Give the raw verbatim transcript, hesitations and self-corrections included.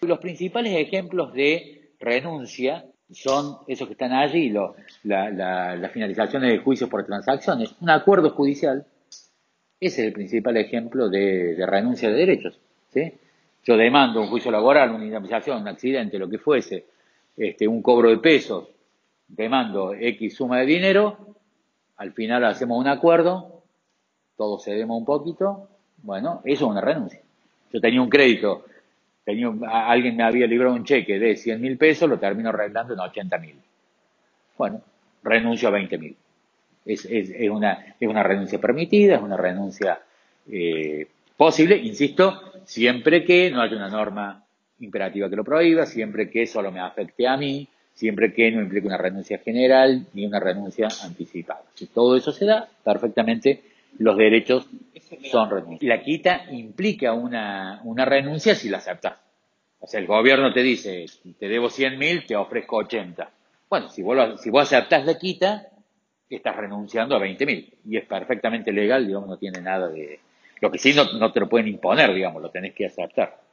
Los principales ejemplos de renuncia son esos que están allí, lo, la, la, la finalización de juicios por transacciones. Un acuerdo judicial, ese es el principal ejemplo de, de renuncia de derechos. ¿Sí? Yo demando un juicio laboral, una indemnización, un accidente, lo que fuese, este, un cobro de pesos, demando X suma de dinero, al final hacemos un acuerdo, todos cedemos un poquito, bueno, eso es una renuncia. Yo tenía un crédito, tenía, alguien me había librado un cheque de cien mil pesos, lo termino arreglando en ochenta mil. Bueno, renuncio a veinte mil. Es, es, es, una, es una renuncia permitida, es una renuncia eh, posible, insisto, siempre que no haya una norma imperativa que lo prohíba, siempre que solo me afecte a mí, siempre que no implique una renuncia general ni una renuncia anticipada. Si todo eso se da, perfectamente los derechos son renuncias. La quita implica una, una renuncia si la aceptas. O sea, el gobierno te dice, te debo cien mil, te ofrezco ochenta. Bueno, si vos, si vos aceptás la quita, estás renunciando a veinte mil. Y es perfectamente legal, digamos, no tiene nada de... Lo que sí no, no te lo pueden imponer, digamos, lo tenés que aceptar.